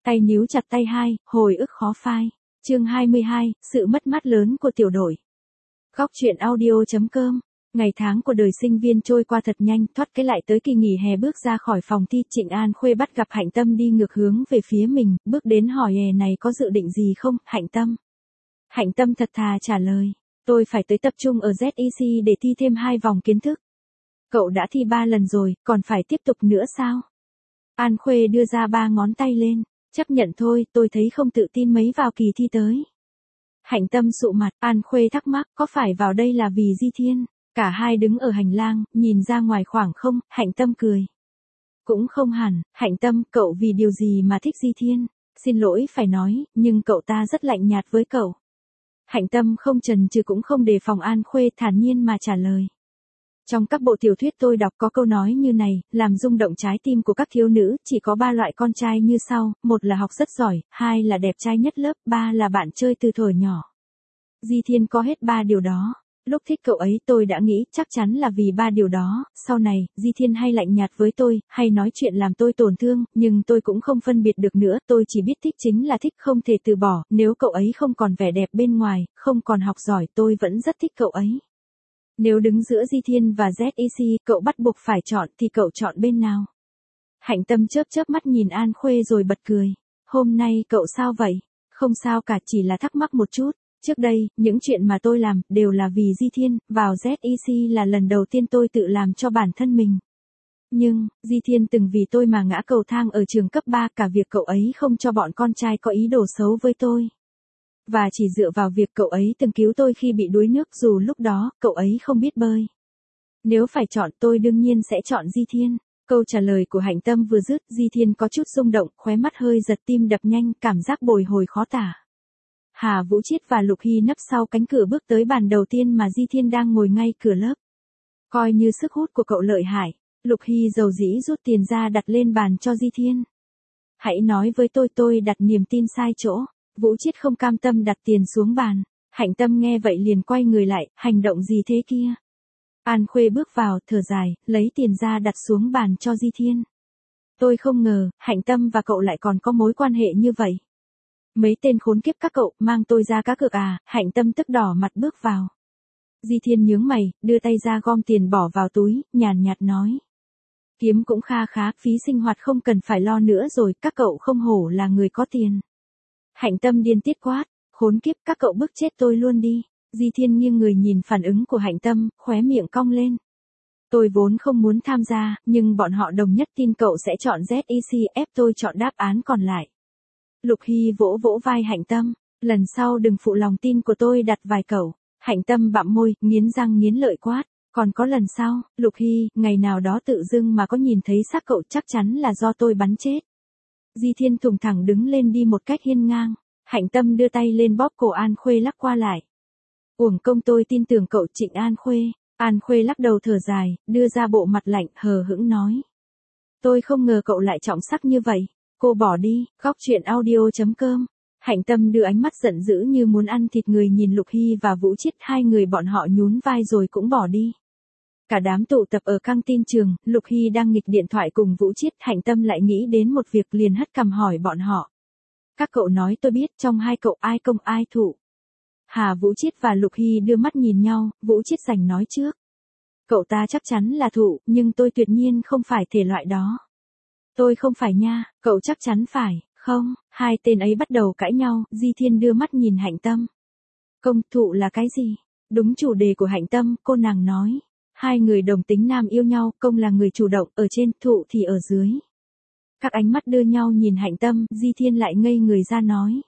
Tay níu chặt tay hai, hồi ức khó phai. Chương 22, sự mất mát lớn của tiểu đội. Góc truyện audio.com. Ngày tháng của đời sinh viên trôi qua thật nhanh, thoát cái lại tới kỳ nghỉ hè. Bước ra khỏi phòng thi, Trịnh An Khuê bắt gặp Hạnh Tâm đi ngược hướng về phía mình, bước đến hỏi hè này có dự định gì không, Hạnh Tâm. Hạnh Tâm thật thà trả lời, tôi phải tới tập trung ở ZEC để thi thêm 2 vòng kiến thức. Cậu đã thi 3 lần rồi, còn phải tiếp tục nữa sao? An Khuê đưa ra 3 ngón tay lên, chấp nhận thôi, tôi thấy không tự tin mấy vào kỳ thi tới. Hạnh Tâm sụ mặt, An Khuê thắc mắc, có phải vào đây là vì Di Thiên? Cả hai đứng ở hành lang, nhìn ra ngoài khoảng không, Hạnh Tâm cười. Cũng không hẳn, Hạnh Tâm, cậu vì điều gì mà thích Di Thiên? Xin lỗi phải nói, nhưng cậu ta rất lạnh nhạt với cậu. Hạnh Tâm không chần chừ cũng không đề phòng An Khuê, thản nhiên mà trả lời. Trong các bộ tiểu thuyết tôi đọc có câu nói như này, làm rung động trái tim của các thiếu nữ, chỉ có 3 loại con trai như sau, 1 là học rất giỏi, 2 là đẹp trai nhất lớp, 3 là bạn chơi từ thuở nhỏ. Di Thiên có hết 3 điều đó. Lúc thích cậu ấy tôi đã nghĩ chắc chắn là vì 3 điều đó, sau này, Di Thiên hay lạnh nhạt với tôi, hay nói chuyện làm tôi tổn thương, nhưng tôi cũng không phân biệt được nữa, tôi chỉ biết thích chính là thích, không thể từ bỏ, nếu cậu ấy không còn vẻ đẹp bên ngoài, không còn học giỏi, tôi vẫn rất thích cậu ấy. Nếu đứng giữa Di Thiên và ZEC, cậu bắt buộc phải chọn thì cậu chọn bên nào? Hạnh Tâm chớp mắt nhìn An Khuê rồi bật cười. Hôm nay cậu sao vậy? Không sao cả, chỉ là thắc mắc một chút. Trước đây, những chuyện mà tôi làm, đều là vì Di Thiên, vào ZEC là lần đầu tiên tôi tự làm cho bản thân mình. Nhưng, Di Thiên từng vì tôi mà ngã cầu thang ở trường cấp 3, cả việc cậu ấy không cho bọn con trai có ý đồ xấu với tôi. Và chỉ dựa vào việc cậu ấy từng cứu tôi khi bị đuối nước dù lúc đó, cậu ấy không biết bơi. Nếu phải chọn tôi đương nhiên sẽ chọn Di Thiên. Câu trả lời của Hạnh Tâm vừa dứt, Di Thiên có chút rung động, khóe mắt hơi giật, tim đập nhanh, cảm giác bồi hồi khó tả. Hà Vũ Chiết và Lục Hy nấp sau cánh cửa bước tới bàn đầu tiên mà Di Thiên đang ngồi ngay cửa lớp. Coi như sức hút của cậu lợi hại, Lục Hy dầu dĩ rút tiền ra đặt lên bàn cho Di Thiên. Hãy nói với tôi đặt niềm tin sai chỗ. Vũ Chiết không cam tâm đặt tiền xuống bàn. Hạnh Tâm nghe vậy liền quay người lại, hành động gì thế kia? An Khuê bước vào, thở dài, lấy tiền ra đặt xuống bàn cho Di Thiên. Tôi không ngờ, Hạnh Tâm và cậu lại còn có mối quan hệ như vậy. Mấy tên khốn kiếp các cậu, mang tôi ra cá cược à? Hạnh Tâm tức đỏ mặt bước vào. Di Thiên nhướng mày, đưa tay ra gom tiền bỏ vào túi, nhàn nhạt nói. Kiếm cũng kha khá, phí sinh hoạt không cần phải lo nữa rồi, các cậu không hổ là người có tiền. Hạnh Tâm điên tiết quát, khốn kiếp, các cậu bức chết tôi luôn đi. Di Thiên nghiêng người nhìn phản ứng của Hạnh Tâm, khóe miệng cong lên. Tôi vốn không muốn tham gia, nhưng bọn họ đồng nhất tin cậu sẽ chọn ZEC, ép tôi chọn đáp án còn lại. Lục Hy vỗ vỗ vai Hạnh Tâm, lần sau đừng phụ lòng tin của tôi đặt vài cậu. Hạnh Tâm bặm môi, nghiến răng nghiến lợi quát, còn có lần sau, Lục Hy, ngày nào đó tự dưng mà có nhìn thấy xác cậu chắc chắn là do tôi bắn chết. Di Thiên thùng thẳng đứng lên đi một cách hiên ngang. Hạnh Tâm đưa tay lên bóp cổ An Khuê lắc qua lại. Uổng công tôi tin tưởng cậu, Trịnh An Khuê. An Khuê lắc đầu thở dài, đưa ra bộ mặt lạnh, hờ hững nói. Tôi không ngờ cậu lại trọng sắc như vậy. Cô bỏ đi, góc truyện audio.com. Hạnh Tâm đưa ánh mắt giận dữ như muốn ăn thịt người nhìn Lục Hy và Vũ Chiết, hai người bọn họ nhún vai rồi cũng bỏ đi. Cả đám tụ tập ở căng tin trường, Lục Hy đang nghịch điện thoại cùng Vũ Chiết, Hạnh Tâm lại nghĩ đến một việc liền hất cằm hỏi bọn họ. Các cậu nói tôi biết trong hai cậu ai công ai thụ. Hà Vũ Chiết và Lục Hy đưa mắt nhìn nhau, Vũ Chiết giành nói trước. Cậu ta chắc chắn là thụ, nhưng tôi tuyệt nhiên không phải thể loại đó. Tôi không phải nha, cậu chắc chắn phải, không? Hai tên ấy bắt đầu cãi nhau, Di Thiên đưa mắt nhìn Hạnh Tâm. Công, thụ là cái gì? Đúng chủ đề của Hạnh Tâm, cô nàng nói. Hai người đồng tính nam yêu nhau, công là người chủ động, ở trên, thụ thì ở dưới. Các ánh mắt đưa nhau nhìn Hạnh Tâm, Di Thiên lại ngây người ra nói.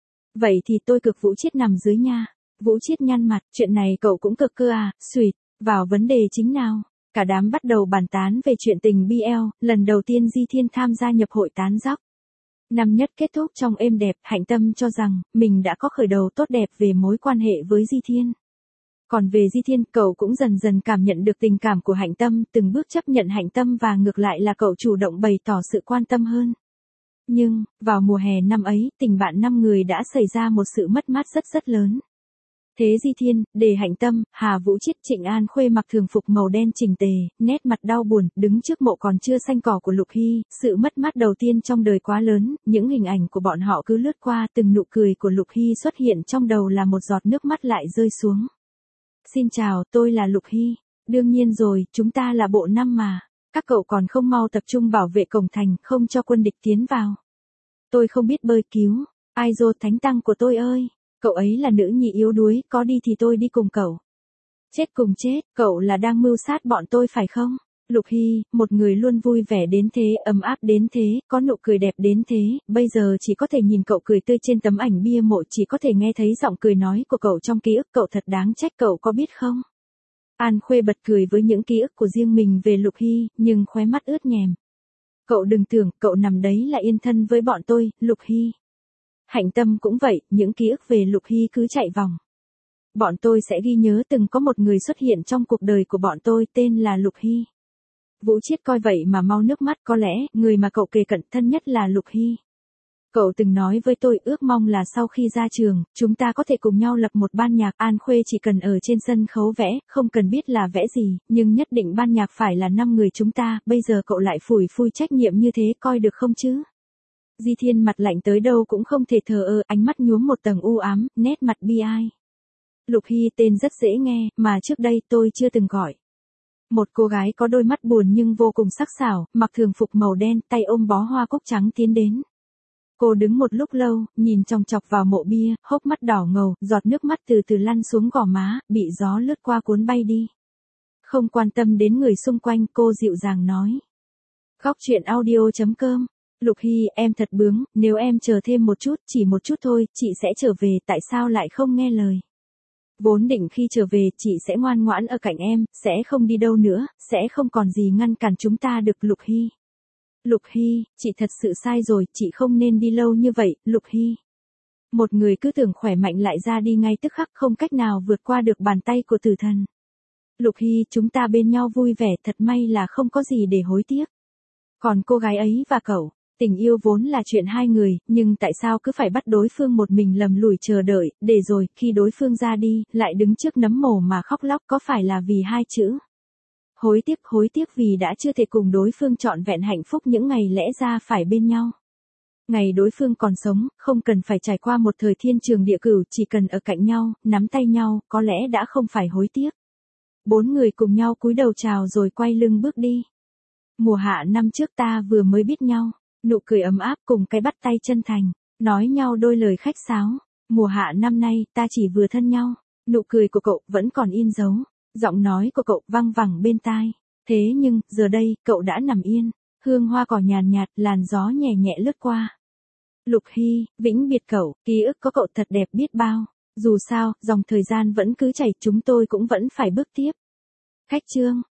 Vậy thì tôi cực Vũ Chiết nằm dưới nha. Vũ Chiết nhăn mặt, chuyện này cậu cũng cực cơ à, xùyt, vào vấn đề chính nào. Cả đám bắt đầu bàn tán về chuyện tình BL, lần đầu tiên Di Thiên tham gia nhập hội tán dóc. Năm nhất kết thúc trong êm đẹp, Hạnh Tâm cho rằng, mình đã có khởi đầu tốt đẹp về mối quan hệ với Di Thiên. Còn về Di Thiên, cậu cũng dần dần cảm nhận được tình cảm của Hạnh Tâm, từng bước chấp nhận Hạnh Tâm và ngược lại là cậu chủ động bày tỏ sự quan tâm hơn. Nhưng, vào mùa hè năm ấy, tình bạn 5 người đã xảy ra một sự mất mát rất lớn. Thế Di Thiên, Đề Hạnh Tâm, Hà Vũ Chiết, Trịnh An Khuê mặc thường phục màu đen chỉnh tề, nét mặt đau buồn, đứng trước mộ còn chưa xanh cỏ của Lục Hy, sự mất mát đầu tiên trong đời quá lớn, những hình ảnh của bọn họ cứ lướt qua, từng nụ cười của Lục Hy xuất hiện trong đầu là một giọt nước mắt lại rơi xuống. Xin chào, tôi là Lục Hy. Đương nhiên rồi, chúng ta là bộ 5 mà. Các cậu còn không mau tập trung bảo vệ cổng thành, không cho quân địch tiến vào. Tôi không biết bơi cứu. Ai dô thánh tăng của tôi ơi. Cậu ấy là nữ nhi yếu đuối, có đi thì tôi đi cùng cậu. Chết cùng chết, cậu là đang mưu sát bọn tôi phải không? Lục Hy, một người luôn vui vẻ đến thế, ấm áp đến thế, có nụ cười đẹp đến thế, bây giờ chỉ có thể nhìn cậu cười tươi trên tấm ảnh bia mộ, chỉ có thể nghe thấy giọng cười nói của cậu trong ký ức, cậu thật đáng trách, cậu có biết không? An Khuê bật cười với những ký ức của riêng mình về Lục Hy, nhưng khóe mắt ướt nhèm. Cậu đừng tưởng, cậu nằm đấy là yên thân với bọn tôi, Lục Hy. Hạnh Tâm cũng vậy, những ký ức về Lục Hy cứ chạy vòng. Bọn tôi sẽ ghi nhớ từng có một người xuất hiện trong cuộc đời của bọn tôi tên là Lục Hy. Vũ Chiết coi vậy mà mau nước mắt, có lẽ, người mà cậu kề cận thân nhất là Lục Hy. Cậu từng nói với tôi ước mong là sau khi ra trường, chúng ta có thể cùng nhau lập một ban nhạc. An Khuê chỉ cần ở trên sân khấu vẽ, không cần biết là vẽ gì, nhưng nhất định ban nhạc phải là 5 người chúng ta, bây giờ cậu lại phủi phui trách nhiệm như thế, coi được không chứ? Di Thiên mặt lạnh tới đâu cũng không thể thờ ơ, ánh mắt nhuốm một tầng u ám, nét mặt bi ai. Lục Hy tên rất dễ nghe, mà trước đây tôi chưa từng gọi. Một cô gái có đôi mắt buồn nhưng vô cùng sắc sảo, mặc thường phục màu đen, tay ôm bó hoa cúc trắng tiến đến. Cô đứng một lúc lâu, nhìn chòng chọc vào mộ bia, hốc mắt đỏ ngầu, giọt nước mắt từ từ lăn xuống gò má, bị gió lướt qua cuốn bay đi. Không quan tâm đến người xung quanh, cô dịu dàng nói. Góc truyện audio.com. Lục Hy, em thật bướng, nếu em chờ thêm một chút, chỉ một chút thôi, chị sẽ trở về, tại sao lại không nghe lời? Vốn định khi trở về, chị sẽ ngoan ngoãn ở cạnh em, sẽ không đi đâu nữa, sẽ không còn gì ngăn cản chúng ta được. Lục Hy. Lục Hy, chị thật sự sai rồi, chị không nên đi lâu như vậy, Lục Hy. Một người cứ tưởng khỏe mạnh lại ra đi ngay tức khắc, không cách nào vượt qua được bàn tay của tử thần. Lục Hy, chúng ta bên nhau vui vẻ, thật may là không có gì để hối tiếc. Còn cô gái ấy và cậu, tình yêu vốn là chuyện hai người, nhưng tại sao cứ phải bắt đối phương một mình lầm lũi chờ đợi, để rồi, khi đối phương ra đi, lại đứng trước nấm mồ mà khóc lóc, có phải là vì hai chữ? Hối tiếc vì đã chưa thể cùng đối phương trọn vẹn hạnh phúc những ngày lẽ ra phải bên nhau. Ngày đối phương còn sống, không cần phải trải qua một thời thiên trường địa cửu, chỉ cần ở cạnh nhau, nắm tay nhau, có lẽ đã không phải hối tiếc. 4 người cùng nhau cúi đầu chào rồi quay lưng bước đi. Mùa hạ năm trước ta vừa mới biết nhau, nụ cười ấm áp cùng cái bắt tay chân thành, nói nhau đôi lời khách sáo. Mùa hạ năm nay ta chỉ vừa thân nhau, nụ cười của cậu vẫn còn in dấu, giọng nói của cậu văng vẳng bên tai. Thế nhưng, giờ đây, cậu đã nằm yên, hương hoa cỏ nhàn nhạt, làn gió nhẹ nhẹ lướt qua. Lục Hy, vĩnh biệt cậu, ký ức có cậu thật đẹp biết bao. Dù sao, dòng thời gian vẫn cứ chảy, chúng tôi cũng vẫn phải bước tiếp. Khách chương.